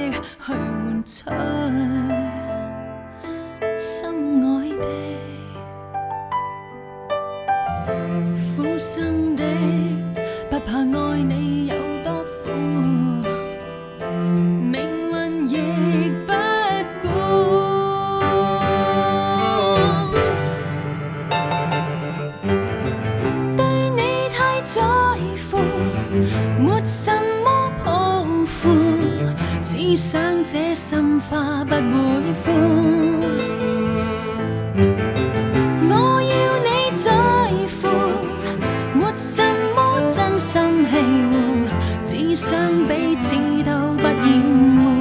去換取心愛的，苦心的，不怕愛你有多苦，命運亦不顧。對你太在乎，沒什麼抱負，只想這心花不會枯。我要你在乎，沒什麼真心氣護，只想彼此都不厭惡。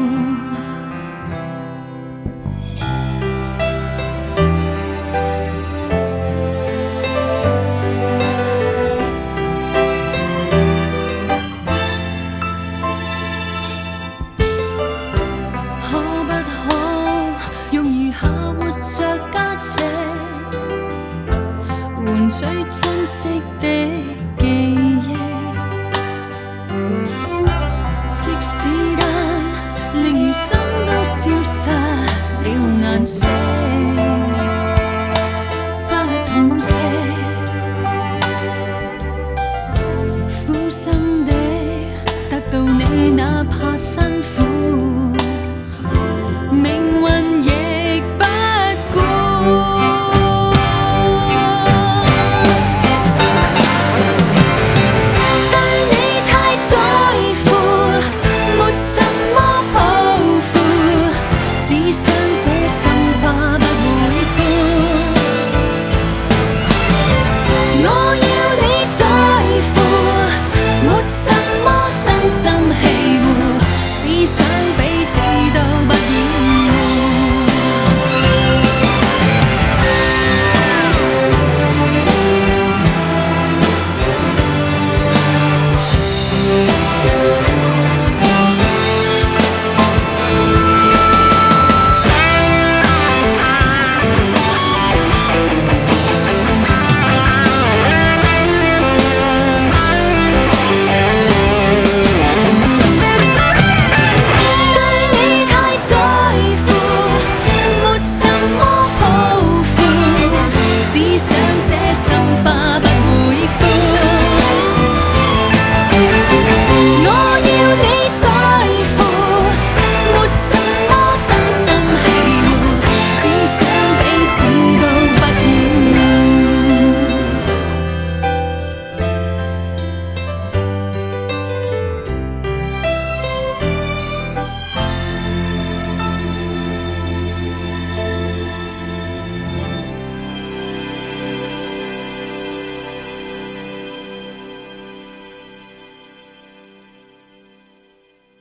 最珍惜的記憶，即使間令餘生都消失了顏色，不痛惜，苦心的得到你，哪怕辛苦，命運亦不顧。只想彼此都不厭。